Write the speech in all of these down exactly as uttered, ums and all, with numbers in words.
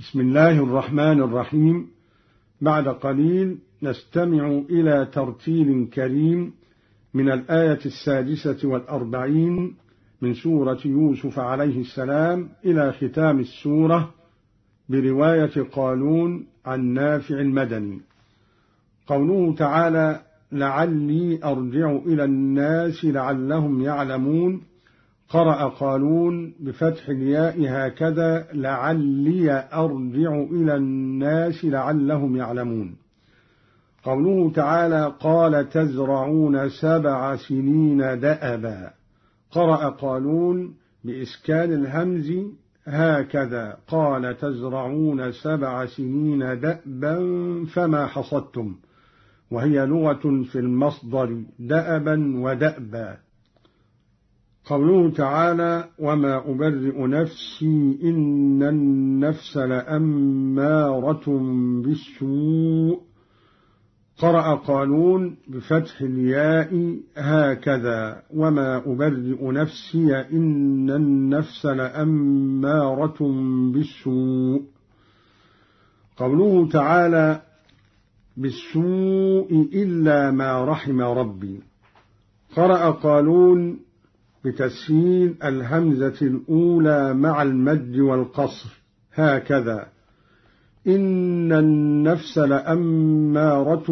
بسم الله الرحمن الرحيم. بعد قليل نستمع إلى ترتيل كريم من الآية السادسة والأربعين من سورة يوسف عليه السلام إلى ختام السورة برواية قالون عن نافع المدني. قوله تعالى: لعلي أرجع إلى الناس لعلهم يعلمون. قرأ قالون بفتح الياء هكذا: لعلي أرجع إلى الناس لعلهم يعلمون. قوله تعالى: قال تزرعون سبع سنين دأبا. قرأ قالون بإسكان الهمز هكذا: قال تزرعون سبع سنين دأبا فما حصدتم، وهي لغة في المصدر دأبا ودأبا. قوله تعالى: وما أبرئ نفسي إن النفس لأمارة بالسوء. قرأ قالون بفتح الياء هكذا: وما أبرئ نفسي إن النفس لأمارة بالسوء. قوله تعالى: بالسوء إلا ما رحم ربي. قرأ قالون بتسهيل الهمزة الأولى مع المد والقصر هكذا: إن النفس لأمارة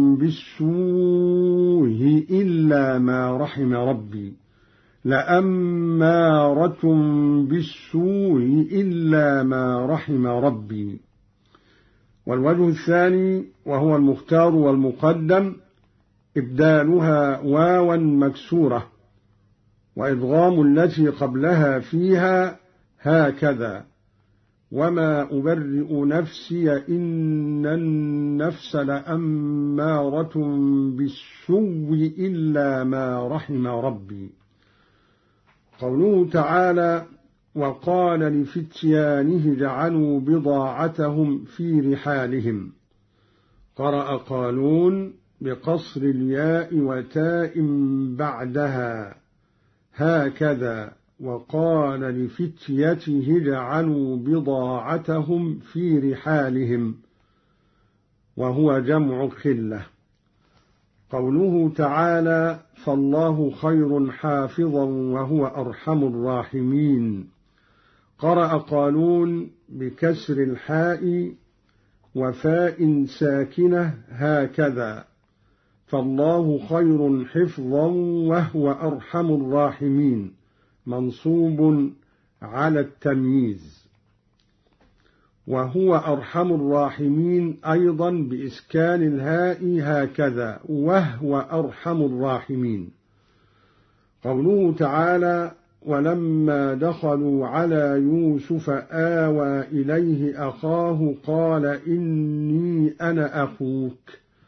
بالسوء إلا ما رحم ربي. لأمارة بالسوء إلا ما رحم ربي. والوجه الثاني وهو المختار والمقدم إبدالها واوا مكسورة وإدغام التي قبلها فيها هكذا: وما أبرئ نفسي إن النفس لأمارة بالسوء إلا ما رحم ربي. قوله تعالى: وقال لفتيانه اجعلوا بضاعتهم في رحالهم. قرأ قالون بقصر الياء وتاء بعدها هكذا: وقال لفتيته اجعلوا بضاعتهم في رحالهم، وهو جمع خلة. قوله تعالى: فالله خير حافظا وهو أرحم الراحمين. قرأ قالون بكسر الحاء وفاء ساكنة هكذا: فالله خير حفظا وهو أرحم الراحمين، منصوب على التمييز. وهو أرحم الراحمين أيضا بإسكان الهاء هكذا: وهو أرحم الراحمين. قوله تعالى: ولما دخلوا على يوسف آوى إليه أخاه قال إني أنا أخوك.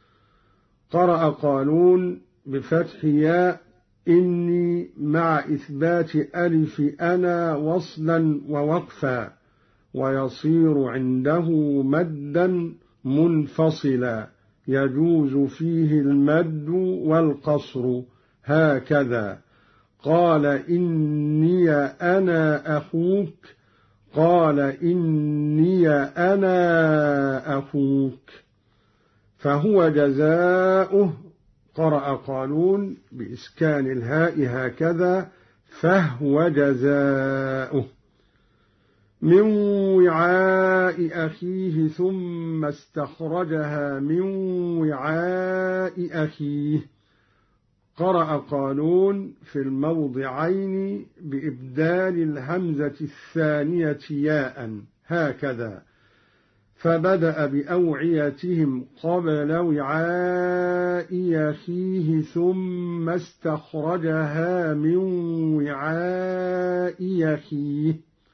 قرأ قالون بفتح ياء إني مع إثبات ألف أنا وصلا ووقفا، ويصير عنده مدا منفصلا يجوز فيه المد والقصر هكذا: قال إني أنا أخوك. قال إني أنا أخوك، فهو جزاؤه. قرأ قالون بإسكان الهاء هكذا: فهو جزاؤه. من وعاء أخيه ثم استخرجها من وعاء أخيه. قرأ قالون في الموضعين بإبدال الهمزة الثانية ياء هكذا: فبدأ بأوعيتهم قبل وعاء أخيه ثم استخرجها من وعاء أخيه.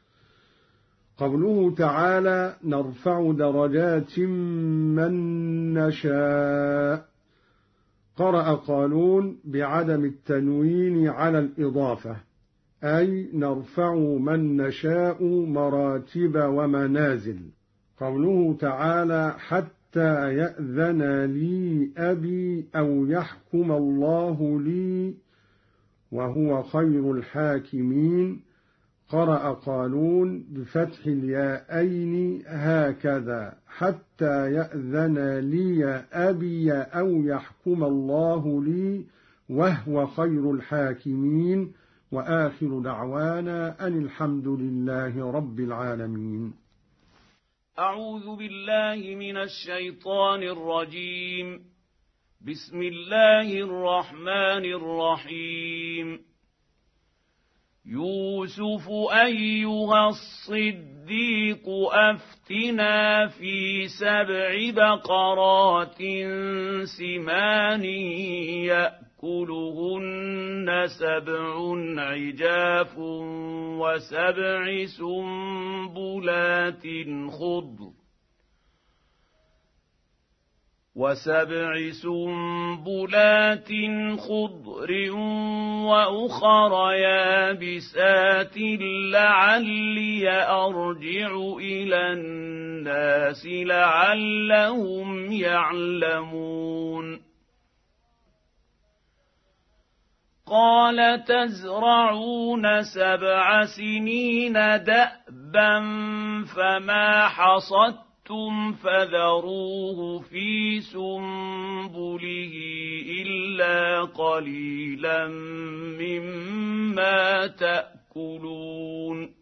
قوله تعالى: نرفع درجات من نشاء. قرأ قالون بعدم التنوين على الإضافة، أي نرفع من نشاء مراتب ومنازل. قوله تعالى: حتى يأذن لي أبي أو يحكم الله لي وهو خير الحاكمين. قرأ قالون بفتح الياءين هكذا: حتى يأذن لي أبي أو يحكم الله لي وهو خير الحاكمين. وآخر دعوانا أن الحمد لله رب العالمين. أعوذ بالله من الشيطان الرجيم. بسم الله الرحمن الرحيم. يوسف أيها الصديق أفتنا في سبع بقرات سمان يأكلهن سبع عجاف وسبع سنبلات خضر وسبع سنبلات خضر وأخر يابسات لعلي أرجع إلى الناس لعلهم يعلمون. قال تزرعون سبع سنين دأبا فما حصدتم فذروه في سنبله إلا قليلا مما تأكلون.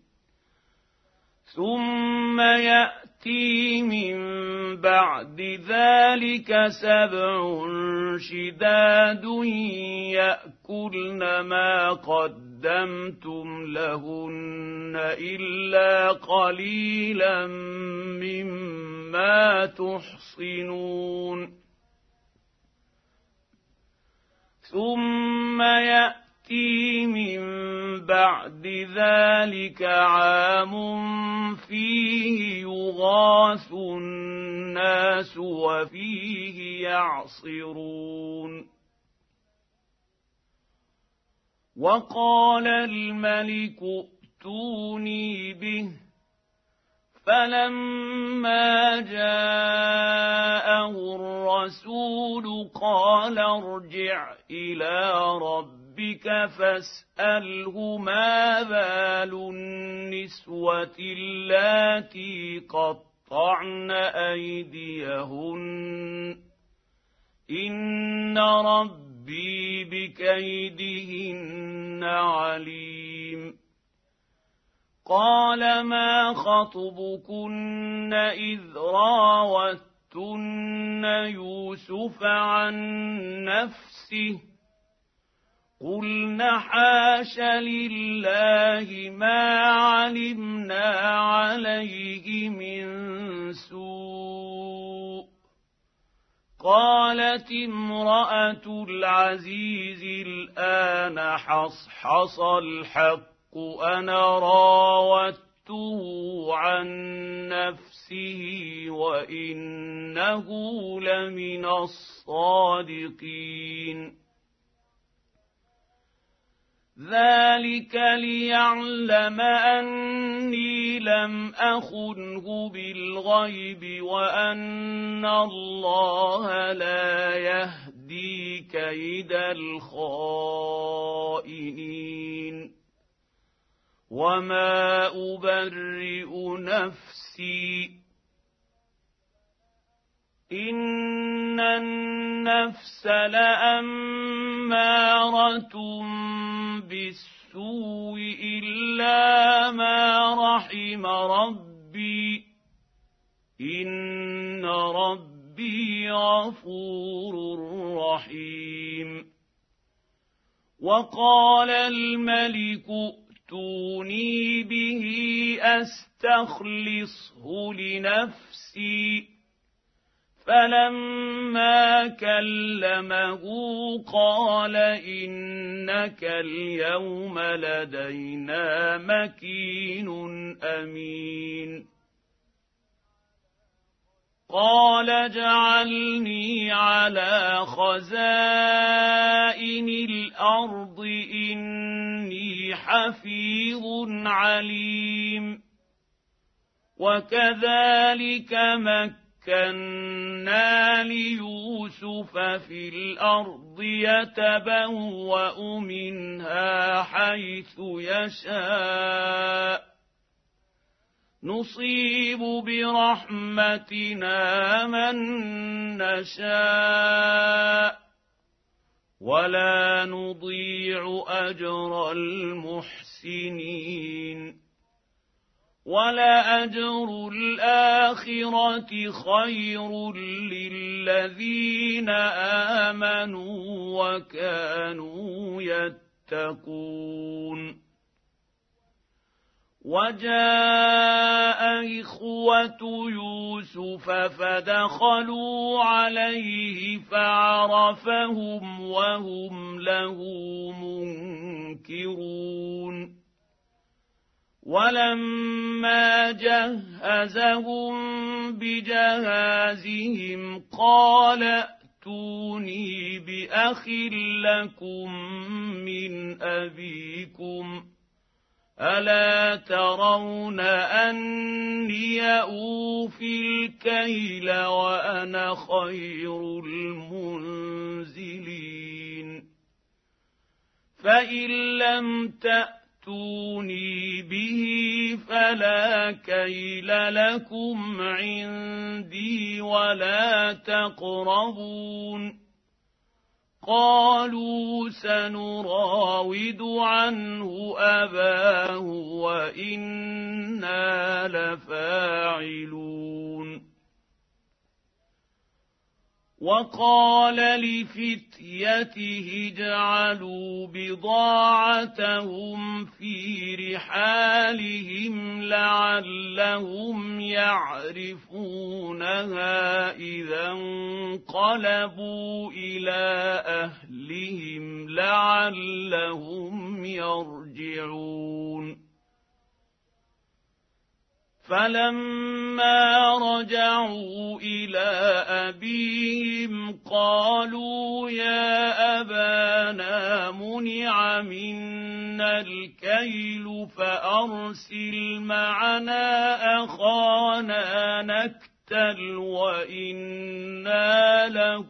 ثم يأتي من بعد ذلك سبع شداد يأكلن ما قدمتم لهن إلا قليلا مما تحصنون. ثم يأتي من بعد ذلك عام فيه يغاث الناس وفيه يعصرون. وقال الملك ائتوني به فلما جاءه الرسول قال ارجع إلى ربك فاسأله ما بال النسوة اللاتي قطعن أيديهن إن ربي بكيدهن عليم. قال ما خطبكن إذ راوتن يوسف عن نفسه قلن حاش لله ما علمنا عليه من سوء. قالت امرأة العزيز الآن حصحص الحق أنا راودته عن نفسه وإنه لمن الصادقين. ذلك ليعلم أني لم أخنه بالغيب وأن الله لا يهدي كيد الخائنين. وما أبرئ نفسي إن النفس لأمارة بالسوء إلا ما رحم ربي إن ربي غفور رحيم. وقال الملك ائتوني به أستخلصه لنفسي فلما كلمه قال إنك اليوم لدينا مكين أمين. قال اجعلني على خزائن الأرض إني حفيظ عليم. وكذلك مكين مكنا ليوسف في الأرض يتبوأ منها حيث يشاء نصيب برحمتنا من نشاء ولا نضيع أجر المحسنين ولأجر الآخرة خير للذين آمنوا وكانوا يتقون وجاء إخوة يوسف فدخلوا عليه فعرفهم وهم له منكرون ولما جهزهم بجهازهم قال ائتوني بأخ لكم من أبيكم ألا ترون أني أوفي الكيل وأنا خير المنزلين فإن لم تأتوني به فلا كيل لكم عندي ولا تقربون قالوا سنراود عنه أباه وإنا لفاعلون وقال لفتيته اجعلوا بضاعتهم في رحالهم لعلهم يعرفونها إذا انقلبوا إلى أهلهم لعلهم يرجعون فلما رجعوا إلى أبيهم قالوا يا أبانا منع منا الكيل فأرسل معنا أخانا نكتل وإنا له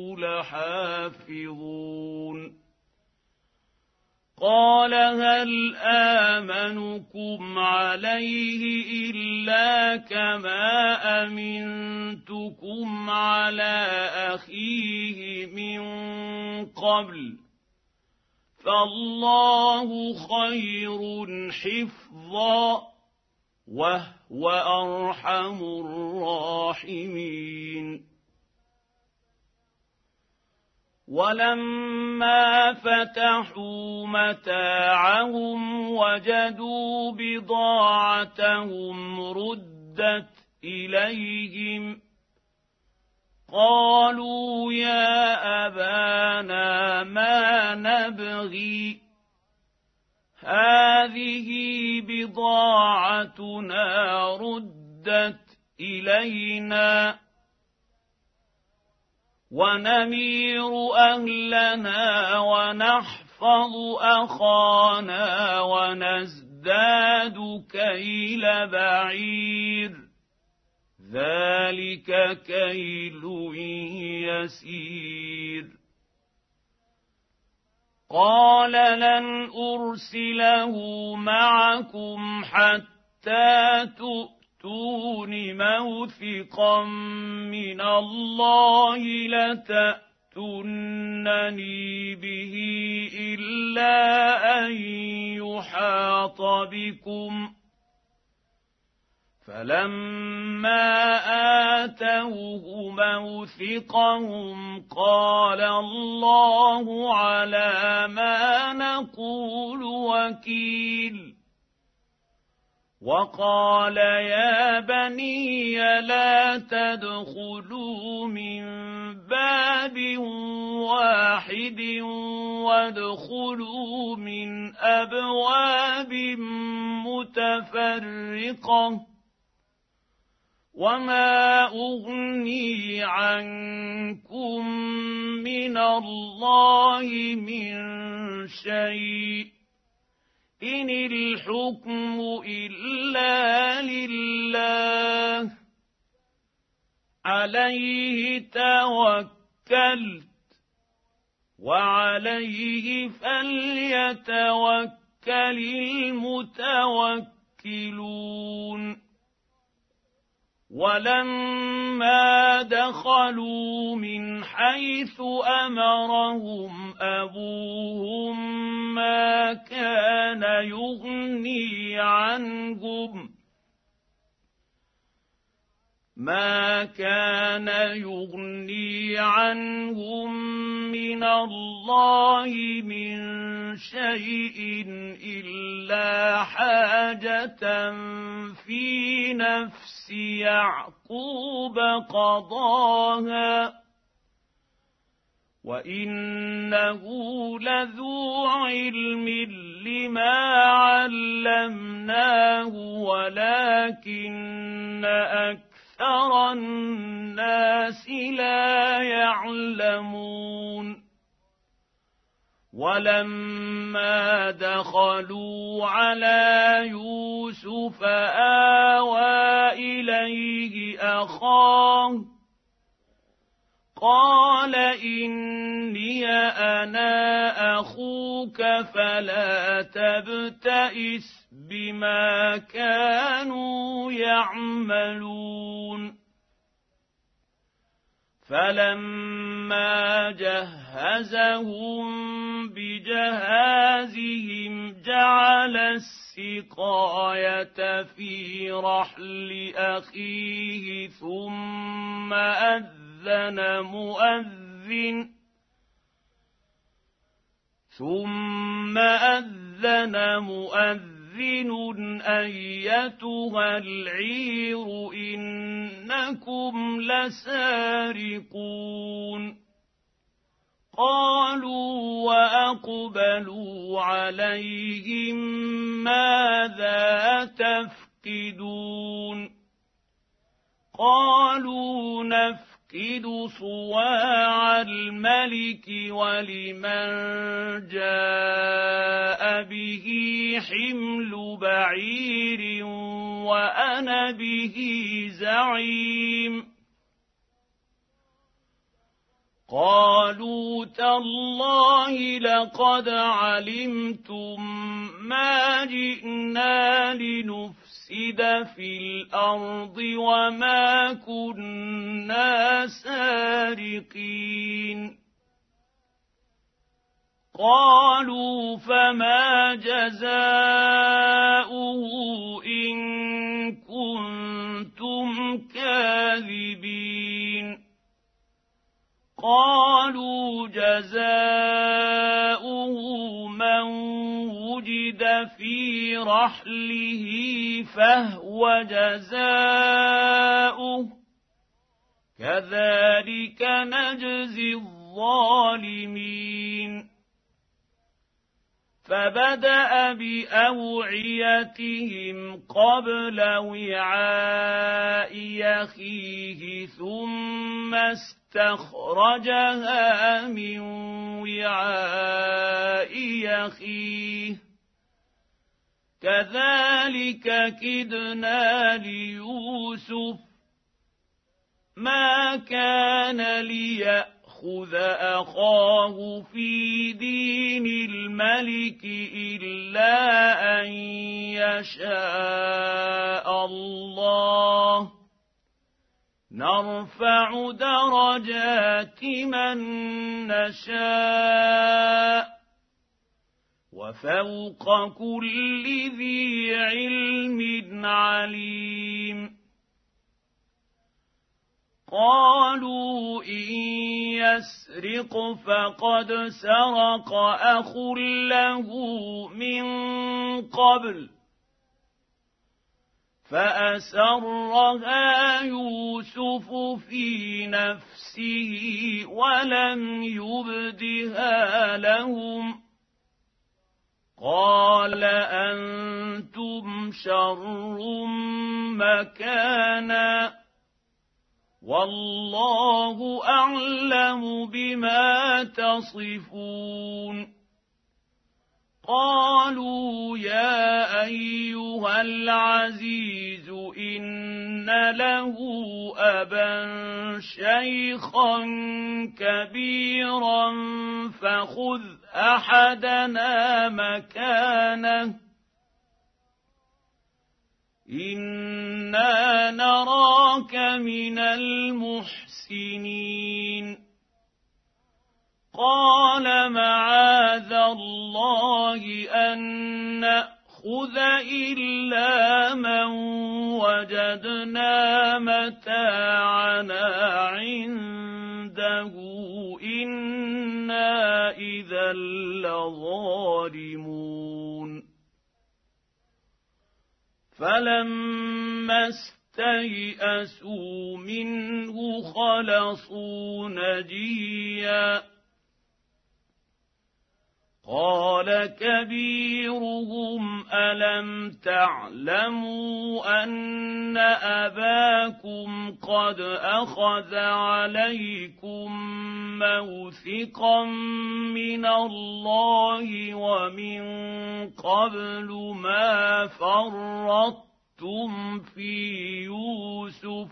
لحافظون قال هل آمنكم عليه إلا كما أمنتكم على أخيه من قبل فالله خير حفظا وهو أرحم الراحمين ولما فتحوا متاعهم وجدوا بضاعتهم ردت إليهم قالوا يا أبانا ما نبغي هذه بضاعتنا ردت إلينا ونمير أهلنا ونحفظ أخانا ونزداد كيل بعير ذلك كيل يسير قال لن أرسله معكم حتى تؤمنوا تؤتون موثقا من الله لتأتونني به إلا أن يحاط بكم فلما آتوه موثقهم قال الله على ما نقول وكيل وقال يا بني لا تدخلوا من باب واحد وادخلوا من أبواب متفرقة وما أغني عنكم من الله من شيء إن الحكم إلا لله عليه توكلت وعليه فليتوكل المتوكلون ولما دخلوا من حيث أمرهم أبوهم ما كان يغني عنهم ما كان يغني عنهم من الله من شيء إلا حاجة في نفس يعقوب قضاها وإنه لذو علم لما علمناه ولكن أكثر أكثر الناس لا يعلمون ولما دخلوا على يوسف آوى إليه أخاه قال إني أنا أخوك فلا تبتئس بما كانوا يعملون فلما جهزهم بجهازهم جعل السقاية في رحل أخيه ثم أذن مؤذن ثم أذن مؤذن أيتها العير إنكم لسارقون قالوا وأقبلوا عليهم ماذا تفقدون قالوا نفقد صواع الملك ولمن جاء به حمل بعير وأنا به زعيم قالوا تالله لقد علمتم ما جئنا لنفسد في الأرض وما كنا سارقين قالوا فما جزاؤه إن كنتم كاذبين قالوا جزاؤه من وجد في رحله فهو جزاؤه كذلك نجزي الظالمين فبدأ بأوعيتهم قبل وعاء أخيه ثم استخرجها من وعاء أخيه كذلك كدنا ليوسف ما كان ليأخذ يأخذ أخاه في دين الملك إلا أن يشاء الله نرفع درجات من نشاء وفوق كل ذي علم عليم قالوا إن يسرق فقد سرق أخ له من قبل فأسرها يوسف في نفسه ولم يبدها لهم قال أنتم شر مكانا والله أعلم بما تصفون قالوا يا أيها العزيز إن له أبا شيخا كبيرا فخذ أحدنا مكانه إنا نراك من المحسنين قال معاذ الله أن نأخذ إلا من وجدنا متاعنا عنده إنا إذا لظالمون فلما استيئسوا منه خلصوا نجيا قال كبيرهم ألم تعلموا أن أباكم قد أخذ عليكم موثقا من الله ومن قبل ما فرطتم في يوسف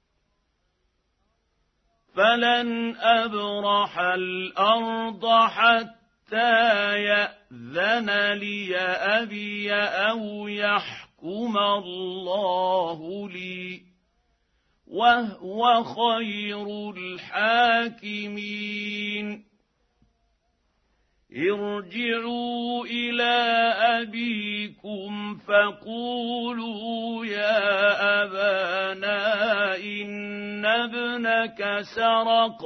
فلن أبرح الأرض حتى حتى يأذن لي أبي أو يحكم الله لي وهو خير الحاكمين ارجعوا إلى أبيكم فقولوا يا أبانا إن ابنك سرق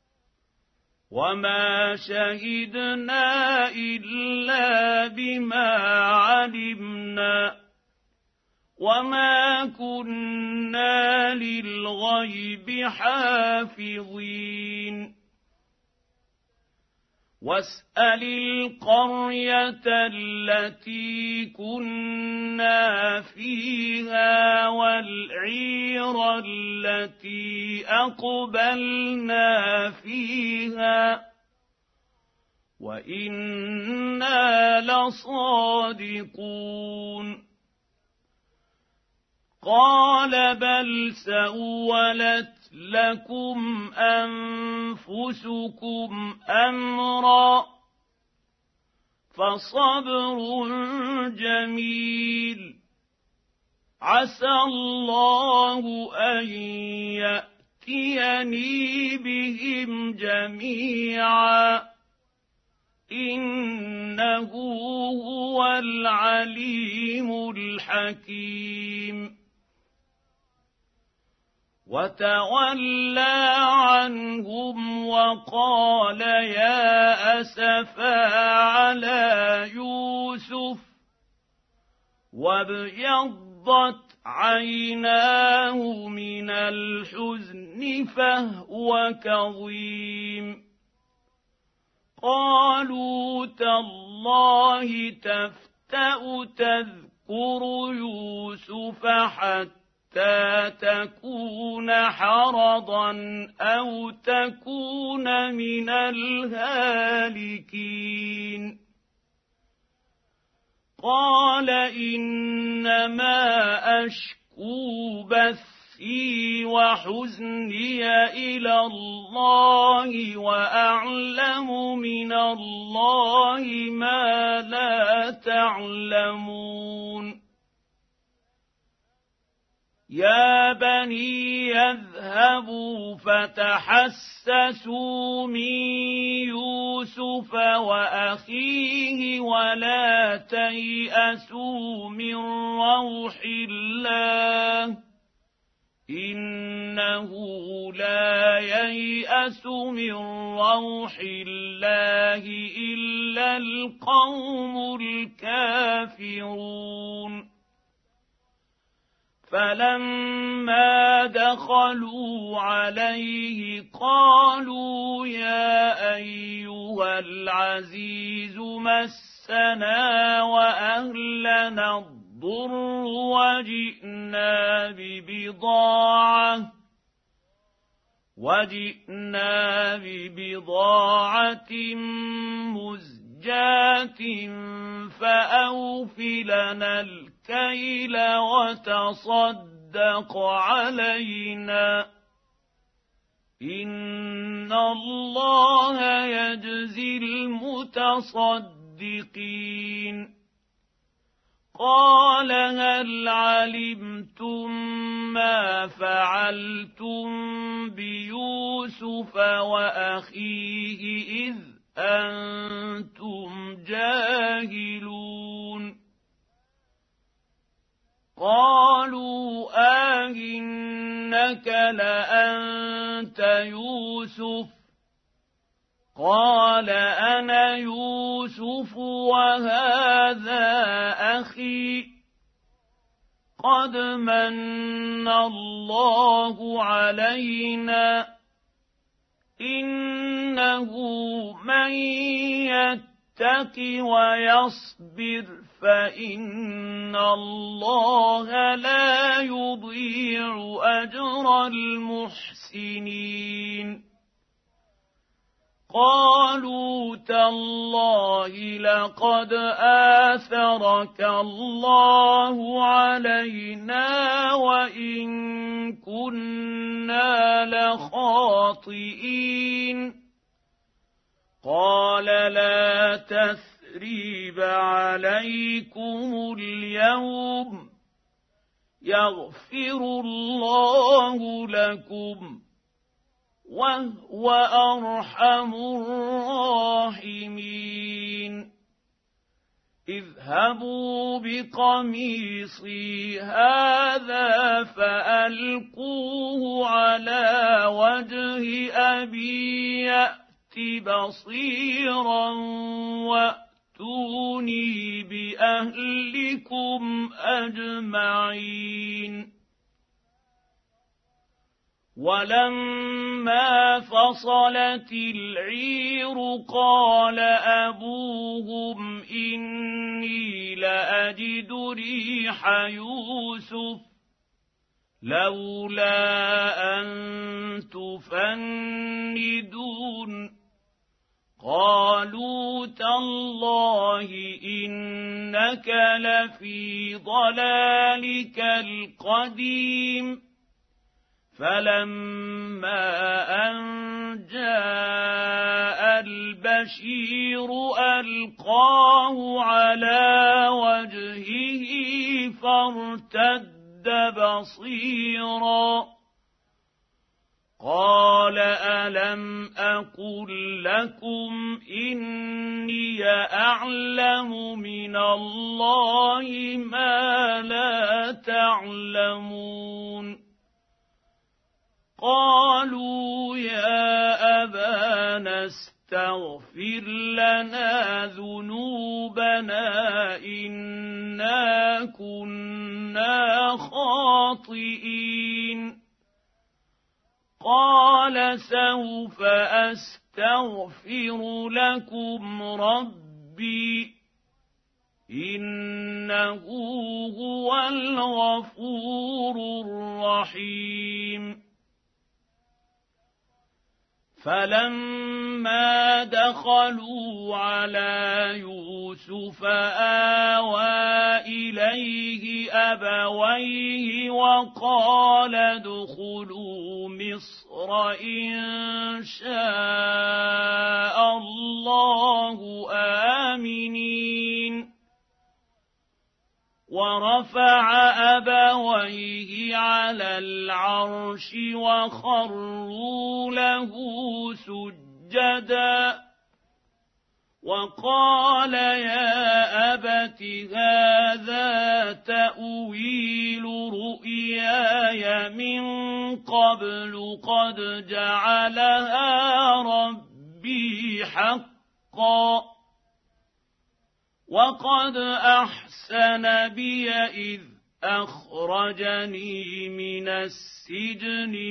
وما شهدنا إلا بما علمنا وما كنا للغيب حافظين واسأل القرية التي كنا فيها والعير التي أقبلنا فيها وإنا لصادقون قال بل سولت لكم أنفسكم أمرا فصبر جميل عسى الله أن يأتيني بهم جميعا إنه هو العليم الحكيم وتولى عنهم وقال يا أسفا على يوسف وابيضت عيناه من الحزن فهو كظيم قالوا تالله تفتأ تذكر يوسف حتى حتى تكون حرضا أو تكون من الهالكين قال إنما أشكو بثي وحزني إلى الله وأعلم من الله ما لا تعلمون يا بني يذهبوا فتحسسوا من يوسف وأخيه ولا تيأسوا من روح الله إنه لا ييأس من روح الله إلا القوم الكافرون فلما دخلوا عليه قالوا يا أيها العزيز مسنا وأهلنا الضر وجئنا ببضاعة وجئنا ببضاعة مزجاة زوجات فأوف لنا الكيل وتصدق علينا إن الله يجزي المتصدقين قال هل علمتم ما فعلتم بيوسف وأخيه إذ أنتم جاهلون قالوا آئنك لأنت يوسف قال أنا يوسف وهذا أخي قد من الله علينا إنه من يتق ويصبر فإن الله لا يضيع أجر المحسنين قالوا تالله لقد آثرك الله علينا وإن كنا لخاطئين قال لا تثريب عليكم اليوم يغفر الله لكم وهو أرحم الراحمين اذهبوا بقميصي هذا فألقوه على وجه أبي يأت بصيرا وأتوني بأهلكم أجمعين ولما فصلت العير قال أبوهم إني لأجد ريح يوسف لولا أن تفندون قالوا تالله إنك لفي ضلالك القديم فلما أن جاء البشير ألقاه على وجهه فارتد بصيرا قال ألم أقل لكم إني أعلم من الله ما لا تعلمون قالوا يا أبانا استغفر لنا ذنوبنا إنا كنا خاطئين قال سوف أستغفر لكم ربي إنه هو الغفور الرحيم فلما دخلوا على يوسف آوى إليه أبويه وقال ادخلوا مصر إن شاء الله آمنين ورفع أبويه على العرش وخروا له سجدا وقال يا أبت هذا تأويل رؤياي من قبل قد جعلها ربي حقا وقد أحسن بي إذ أخرجني من السجن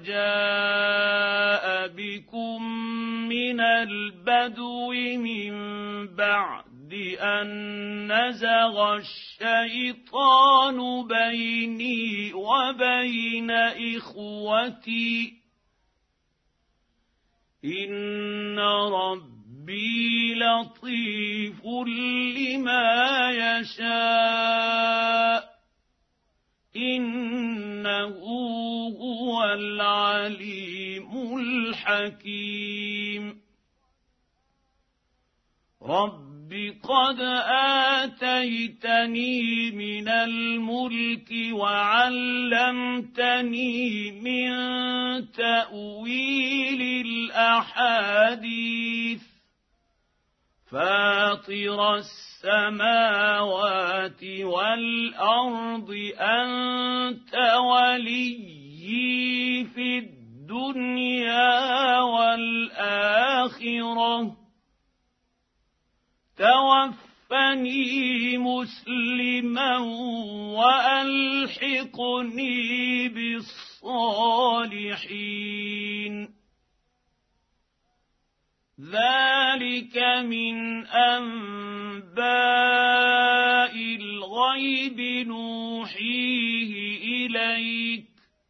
وجاء بكم من البدو من بعد أن نزغ الشيطان بيني وبين إخوتي إن ربي ربي لطيف لما يشاء إنه هو العليم الحكيم رب قد آتيتني من الملك وعلمتني من تأويل الأحاديث فاطر السماوات والأرض أنت وليي في الدنيا والآخرة توفني مسلما وألحقني بالصالحين ذلك من أنباء الغيب نوحيه إليك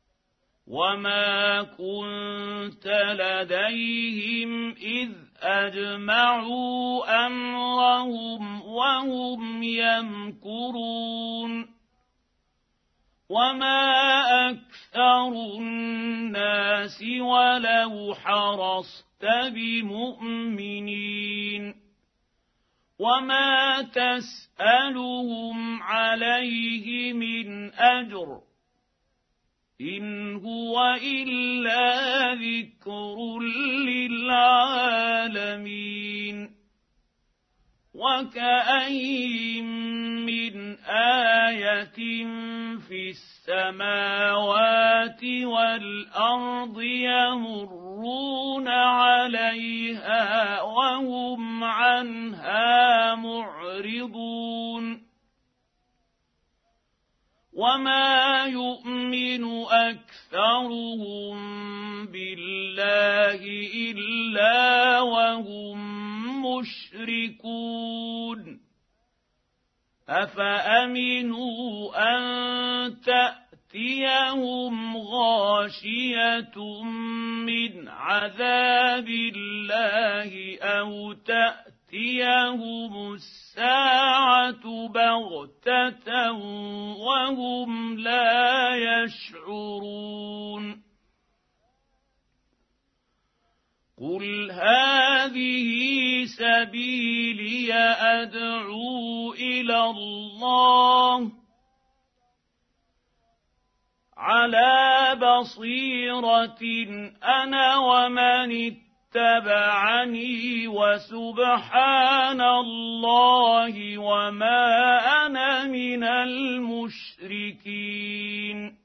وما كنت لديهم إذ أجمعوا أمرهم وهم يمكرون وما أكثر الناس ولو حرصت بمؤمنين وما تسألهم عليه من أجر إن هو إلا ذكر للعالمين وكأين من آية في السماوات والأرض يمرون عليها وهم عنها معرضون وما يؤمن أكثرهم بالله إلا وهم مشركون أفأمنوا أن تأتيهم غاشية من عذاب الله أو تأتيهم الساعة بغتة وهم لا يشعرون قل هذه سبيلي أدعو إلى الله على بصيرة أنا ومن اتبعني وسبحان الله وما أنا من المشركين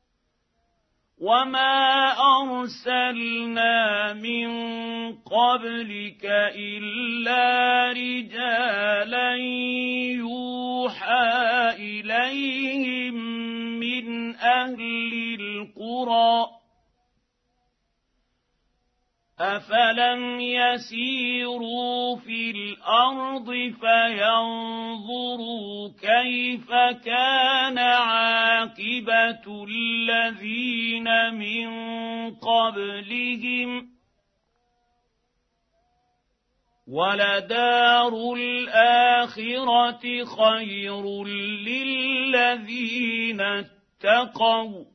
وما أرسلنا من قبلك إلا رجالا يوحى إليهم من أهل القرى أفلم يسيروا في الأرض فينظروا كيف كان عاقبة الذين من قبلهم ولدار الآخرة خير للذين اتقوا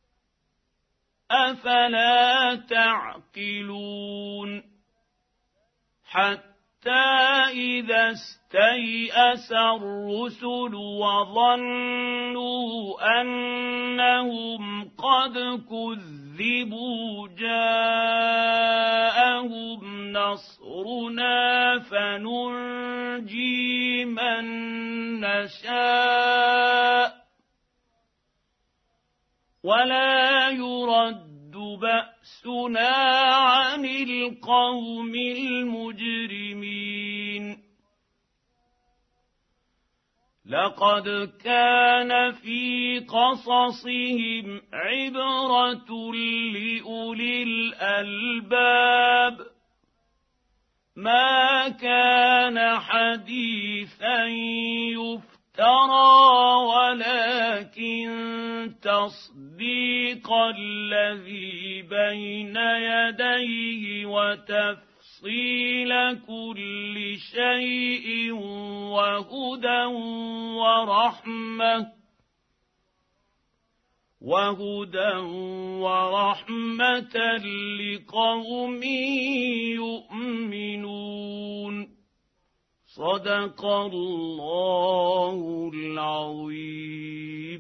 أفلا تعقلون حتى إذا استيأس الرسل وظنوا أنهم قد كذبوا جاءهم نصرنا فننجي من نشاء ولا يرد بأسنا عن القوم المجرمين لقد كان في قصصهم عبرة لأولي الألباب ما كان حديثا يفترى ولكن تصديق الذي بين يديه وتفسير تفصيل كل شيء وهدى ورحمة وهدى ورحمة لقوم يؤمنون. صدق الله العظيم.